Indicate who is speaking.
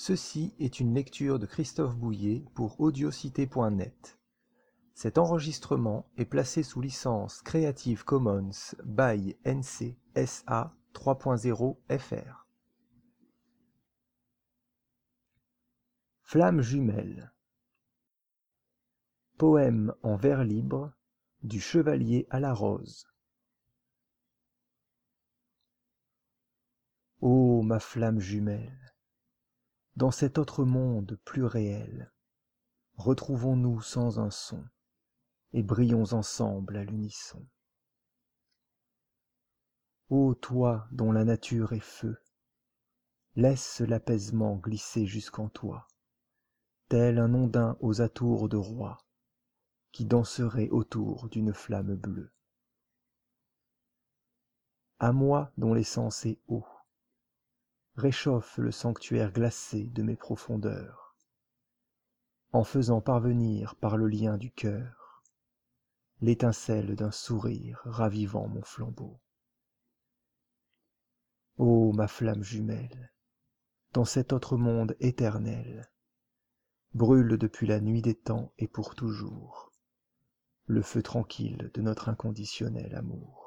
Speaker 1: Ceci est une lecture de Christophe Bouillet pour audiocité.net. Cet enregistrement est placé sous licence Creative Commons by NC SA 3.0 FR. Flamme jumelle. Poème en vers libre du chevalier à la rose. Ô ma flamme jumelle, dans cet autre monde plus réel, retrouvons-nous sans un son, et brillons ensemble à l'unisson. Ô toi dont la nature est feu, laisse l'apaisement glisser jusqu'en toi, tel un ondin aux atours de roi, qui danserait autour d'une flamme bleue. À moi dont l'essence est eau, réchauffe le sanctuaire glacé de mes profondeurs, en faisant parvenir par le lien du cœur l'étincelle d'un sourire ravivant mon flambeau. Ô ma flamme jumelle, dans cet autre monde éternel, brûle depuis la nuit des temps et pour toujours le feu tranquille de notre inconditionnel amour.